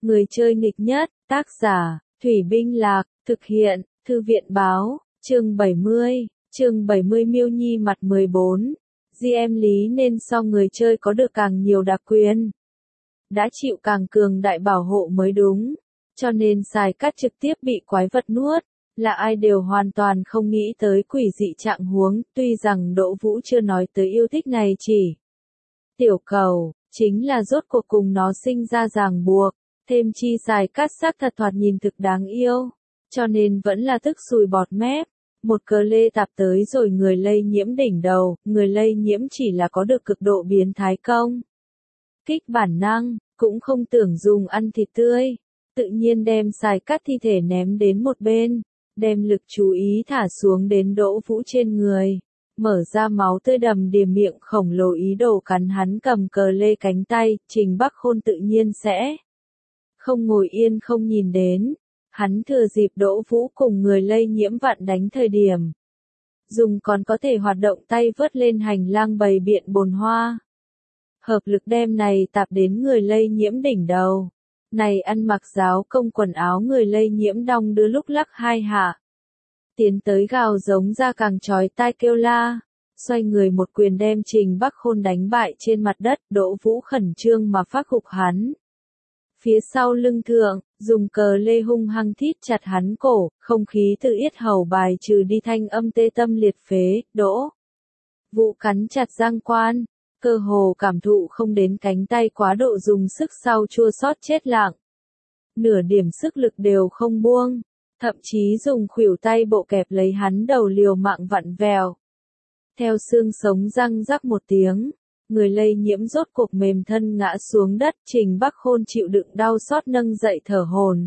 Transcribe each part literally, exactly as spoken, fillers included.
Người chơi nghịch nhất, tác giả, Thủy Binh Lạc, thực hiện, Thư viện báo, chương bảy mươi, chương bảy mươi Miêu Nhi mặt mười bốn. giê em lý nên so người chơi có được càng nhiều đặc quyền, đã chịu càng cường đại bảo hộ mới đúng, cho nên xài cắt trực tiếp bị quái vật nuốt, là ai đều hoàn toàn không nghĩ tới quỷ dị trạng huống, tuy rằng Đỗ Vũ chưa nói tới yêu thích này chỉ. Tiểu cầu, chính là rốt cuộc cùng nó sinh ra ràng buộc, thêm chi xài cắt xác thật thoạt nhìn thực đáng yêu, cho nên vẫn là tức sùi bọt mép. Một cờ lê tạp tới rồi người lây nhiễm đỉnh đầu, người lây nhiễm chỉ là có được cực độ biến thái công kích bản năng, cũng không tưởng dùng ăn thịt tươi, tự nhiên đem xài cắt thi thể ném đến một bên, đem lực chú ý thả xuống đến Đỗ Vũ trên người, mở ra máu tươi đầm đìa miệng khổng lồ ý đồ cắn hắn cầm cờ lê cánh tay, Trình Bắc Khôn tự nhiên sẽ không ngồi yên không nhìn đến. Hắn thừa dịp Đỗ Vũ cùng người lây nhiễm vặn đánh thời điểm, dùng còn có thể hoạt động tay vớt lên hành lang bày biện bồn hoa. Hợp lực đem này tạp đến người lây nhiễm đỉnh đầu. Này ăn mặc giáo công quần áo người lây nhiễm đong đưa lúc lắc hai hạ. Tiến tới gào giống ra càng chói tai kêu la. Xoay người một quyền đem Trình Bắc Khôn đánh bại trên mặt đất, Đỗ Vũ khẩn trương mà phát gục hắn. Phía sau lưng thượng, dùng cờ lê hung hăng thít chặt hắn cổ, không khí từ yết hầu bài trừ đi thanh âm tê tâm liệt phế, Đỗ Vũ cắn chặt răng quan, cơ hồ cảm thụ không đến cánh tay quá độ dùng sức sau chua xót chết lặng. Nửa điểm sức lực đều không buông, thậm chí dùng khuỷu tay bộ kẹp lấy hắn đầu liều mạng vặn vèo. Theo xương sống răng rắc một tiếng. Người lây nhiễm rốt cuộc mềm thân ngã xuống đất, Trình Bắc Khôn chịu đựng đau xót nâng dậy thở hổn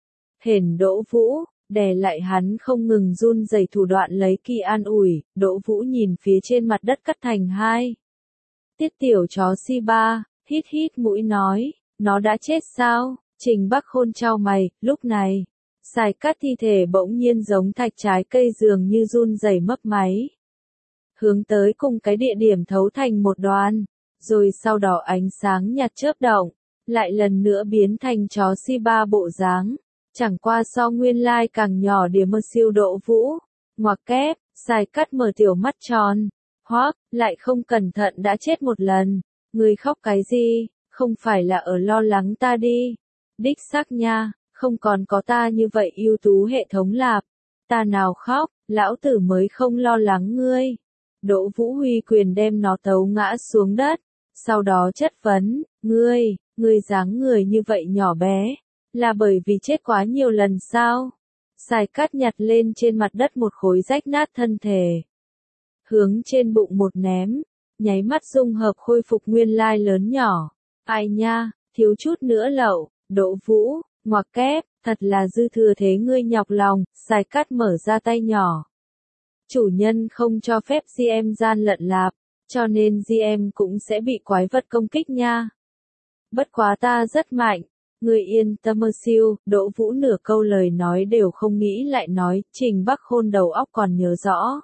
hển Đỗ Vũ, đè lại hắn không ngừng run rẩy thủ đoạn lấy kỳ an ủi, Đỗ Vũ nhìn phía trên mặt đất cắt thành hai. Tiết tiểu chó si ba, hít hít mũi nói, nó đã chết sao? Trình Bắc Khôn chau mày, lúc này, xài cắt thi thể bỗng nhiên giống thạch trái cây dường như run rẩy mấp máy. Hướng tới cùng cái địa điểm thấu thành một đoàn, rồi sau đó ánh sáng nhạt chớp động, lại lần nữa biến thành chó si ba bộ dáng, chẳng qua so nguyên lai càng nhỏ đìa mơ siêu Đỗ Vũ, ngoặc kép, xài cắt mở tiểu mắt tròn, hoác, lại không cẩn thận đã chết một lần, người khóc cái gì, không phải là ở lo lắng ta đi, đích xác nha, không còn có ta như vậy ưu tú hệ thống lạp, ta nào khóc, lão tử mới không lo lắng ngươi. Đỗ Vũ huy quyền đem nó tấu ngã xuống đất, sau đó chất vấn, ngươi, ngươi dáng người như vậy nhỏ bé, là bởi vì chết quá nhiều lần sao? Xài cắt nhặt lên trên mặt đất một khối rách nát thân thể, hướng trên bụng một ném, nháy mắt dung hợp khôi phục nguyên lai lớn nhỏ. Ai nha, thiếu chút nữa lậu, Đỗ Vũ, ngoặc kép, thật là dư thừa thế ngươi nhọc lòng, xài cắt mở ra tay nhỏ. Chủ nhân không cho phép giê em gian lận lạp, cho nên giê em cũng sẽ bị quái vật công kích nha. Bất quá ta rất mạnh, người yên tâm mơ siêu, Đỗ Vũ nửa câu lời nói đều không nghĩ lại nói, Trình Bắc Khôn đầu óc còn nhớ rõ.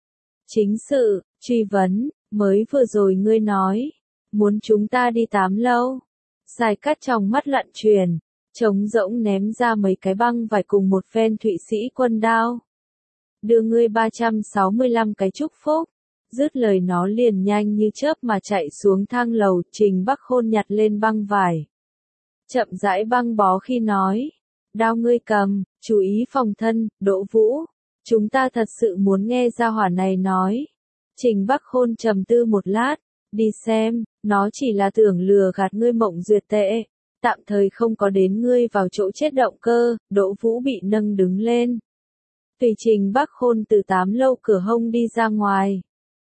Chính sự, truy vấn, mới vừa rồi ngươi nói, muốn chúng ta đi tám lâu. Xài cắt trong mắt lặn truyền, trống rỗng ném ra mấy cái băng vải cùng một phen Thụy Sĩ quân đao. Đưa ngươi ba trăm sáu mươi lăm cái chúc phúc, dứt lời nó liền nhanh như chớp mà chạy xuống thang lầu, Trình Bắc Khôn nhặt lên băng vải. Chậm rãi băng bó khi nói, đao ngươi cầm, chú ý phòng thân, Đỗ Vũ, chúng ta thật sự muốn nghe gia hỏa này nói. Trình Bắc Khôn trầm tư một lát, đi xem, nó chỉ là tưởng lừa gạt ngươi mộng duyệt tệ, tạm thời không có đến ngươi vào chỗ chết động cơ, Đỗ Vũ bị nâng đứng lên. Tùy Trình Bắc Khôn từ tám lâu cửa hông đi ra ngoài.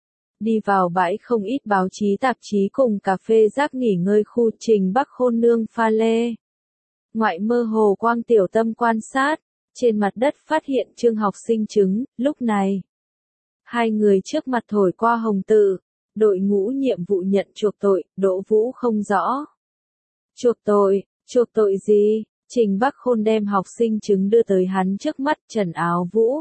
Đi vào bãi không ít báo chí tạp chí cùng cà phê rác nghỉ ngơi khu, Trình Bắc Khôn nương pha lê. Ngoại mơ hồ quang tiểu tâm quan sát, trên mặt đất phát hiện trương học sinh chứng, lúc này. Hai người trước mặt thổi qua hồng tự, đội ngũ nhiệm vụ nhận chuộc tội, Đỗ Vũ không rõ. Chuộc tội, chuộc tội gì? Trình Bắc Khôn đem học sinh chứng đưa tới hắn trước mắt, Trần Áo Vũ.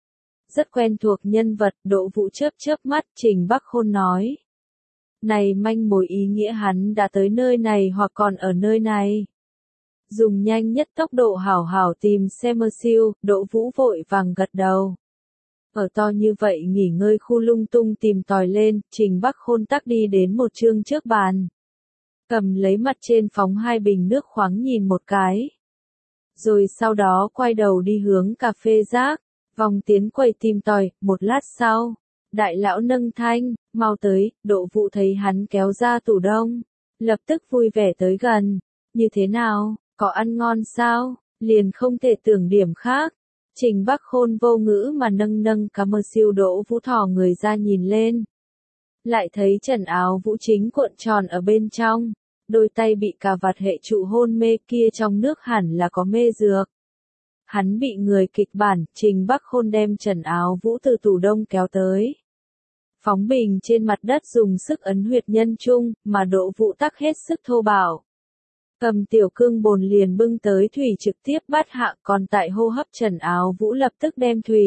Rất quen thuộc nhân vật, Đỗ Vũ chớp chớp mắt, Trình Bắc Khôn nói. Này manh mối ý nghĩa hắn đã tới nơi này hoặc còn ở nơi này. dùng nhanh nhất tốc độ hảo hảo tìm xe Mercedes, Đỗ Vũ vội vàng gật đầu. Ở to như vậy nghỉ ngơi khu lung tung tìm tòi lên, Trình Bắc Khôn tắc đi đến một chương trước bàn. Cầm lấy mặt trên phóng hai bình nước khoáng nhìn một cái. Rồi sau đó quay đầu đi hướng cà phê rác, vòng tiến quầy tìm tòi, một lát sau. Đại lão nâng thanh, mau tới, Đỗ Vũ thấy hắn kéo ra tủ đông. Lập tức vui vẻ tới gần. Như thế nào, có ăn ngon sao, liền không thể tưởng điểm khác. Trình Bắc Khôn vô ngữ mà nâng nâng cá mơ siêu Đỗ Vũ thò người ra nhìn lên. Lại thấy trần áo Vũ chính cuộn tròn ở bên trong, đôi tay bị cà vạt hệ trụ hôn mê kia trong nước hẳn là có mê dược. Hắn bị người kịch bản, Trình Bắc Khôn đem trần áo Vũ từ tủ đông kéo tới. Phóng bình trên mặt đất dùng sức ấn huyệt nhân trung, mà Đỗ Vũ tắc hết sức thô bạo. Cầm tiểu cương bồn liền bưng tới thủy trực tiếp bắt hạ, còn tại hô hấp trần áo Vũ lập tức đem thủy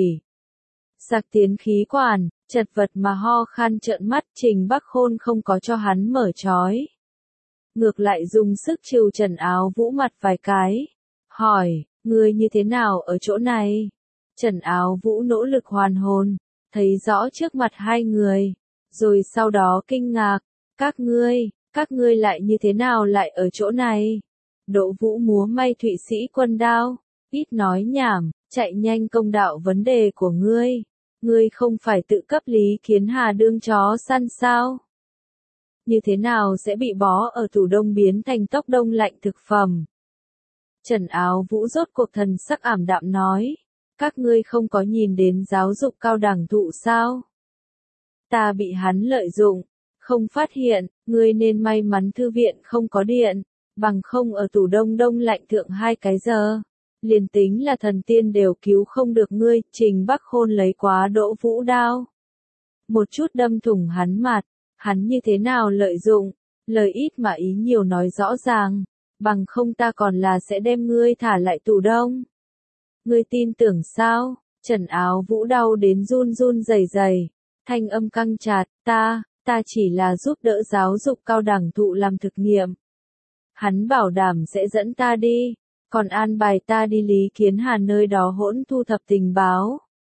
sạc tiến khí quản, chật vật mà ho khan trợn mắt. Trình Bắc Khôn không có cho hắn mở trói. Ngược lại dùng sức trừ trần áo Vũ mặt vài cái. Hỏi, ngươi như thế nào ở chỗ này? Trần áo Vũ nỗ lực hoàn hồn, thấy rõ trước mặt hai người. Rồi sau đó kinh ngạc, các ngươi, các ngươi lại như thế nào lại ở chỗ này? Đỗ Vũ múa may Thụy Sĩ quân đao, ít nói nhảm, chạy nhanh công đạo vấn đề của ngươi. Ngươi không phải tự cấp Lý Kiến Hà đương chó săn sao? Như thế nào sẽ bị bó ở tủ đông biến thành tốc đông lạnh thực phẩm? Trần áo Vũ rốt cuộc thần sắc ảm đạm nói, các ngươi không có nhìn đến giáo dục cao đẳng thụ sao? Ta bị hắn lợi dụng, không phát hiện, ngươi nên may mắn thư viện không có điện, bằng không ở tủ đông đông lạnh thượng hai cái giờ. Liền tính là thần tiên đều cứu không được ngươi. Trình Bắc Khôn lấy quá Đỗ Vũ đao, một chút đâm thủng hắn mặt. Hắn như thế nào lợi dụng, lời ít mà ý nhiều nói rõ ràng, bằng không ta còn là sẽ đem ngươi thả lại tủ đông. Ngươi tin tưởng sao? Trần áo Vũ đau đến run run rẩy rẩy, thanh âm căng chặt, ta, ta chỉ là giúp đỡ giáo dục cao đẳng thụ làm thực nghiệm. Hắn bảo đảm sẽ dẫn ta đi, còn an bài ta đi Lý Kiến Hà nơi đó hỗn thu thập tình báo.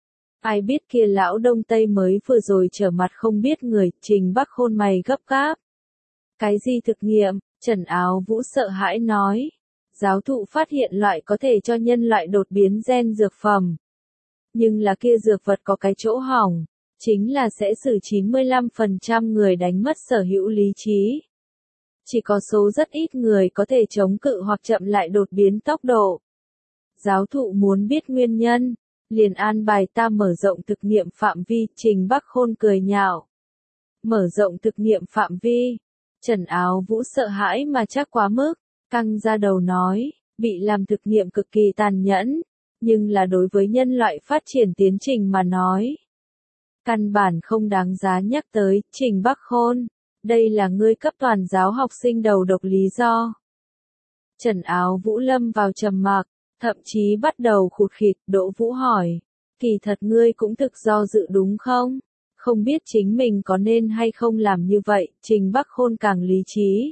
Ai biết kia lão Đông Tây mới vừa rồi trở mặt không biết người. Trình Bắc Khôn mày gấp gáp. Cái gì thực nghiệm? Trần áo Vũ sợ hãi nói. Giáo thụ phát hiện loại có thể cho nhân loại đột biến gen dược phẩm. Nhưng là kia dược vật có cái chỗ hỏng, chính là sẽ xử chín mươi lăm phần trăm người đánh mất sở hữu lý trí. Chỉ có số rất ít người có thể chống cự hoặc chậm lại đột biến tốc độ. Giáo thụ muốn biết nguyên nhân, liền an bài ta mở rộng thực nghiệm phạm vi. Trình Bắc Khôn cười nhạo. Mở rộng thực nghiệm phạm vi. Trần áo Vũ sợ hãi mà chắc quá mức, căng ra đầu nói, bị làm thực nghiệm cực kỳ tàn nhẫn, nhưng là đối với nhân loại phát triển tiến trình mà nói. Căn bản không đáng giá nhắc tới. Trình Bắc Khôn, đây là ngươi cấp toàn giáo học sinh đầu độc lý do. Trần áo Vũ lâm vào trầm mặc, thậm chí bắt đầu khụt khịt. Đỗ Vũ hỏi, kỳ thật ngươi cũng thực do dự đúng không? Không biết chính mình có nên hay không làm như vậy. Trình Bắc Khôn càng lý trí.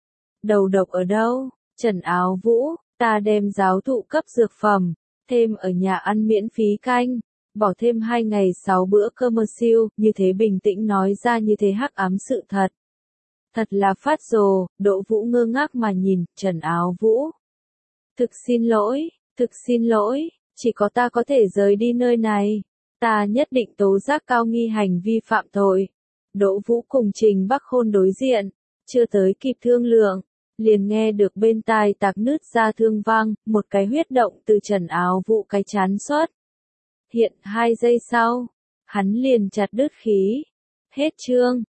Đầu độc ở đâu? Trần áo Vũ, ta đem giáo thụ cấp dược phẩm, thêm ở nhà ăn miễn phí canh, bỏ thêm hai ngày sáu bữa cơm siêu. Như thế bình tĩnh nói ra như thế hắc ám sự thật. Thật là phát rồ. Đỗ Vũ ngơ ngác mà nhìn Trần áo Vũ. Thực xin lỗi, thực xin lỗi, chỉ có ta có thể rời đi nơi này. Ta nhất định tố giác cao nghi hành vi phạm tội. Đỗ Vũ cùng Trình Bắc Khôn đối diện, chưa tới kịp thương lượng, liền nghe được bên tai tạc nứt ra thương vang, một cái huyết động từ Trần áo Vũ cái chán xuất. Hiện hai giây sau, hắn liền chặt đứt khí. Hết chương.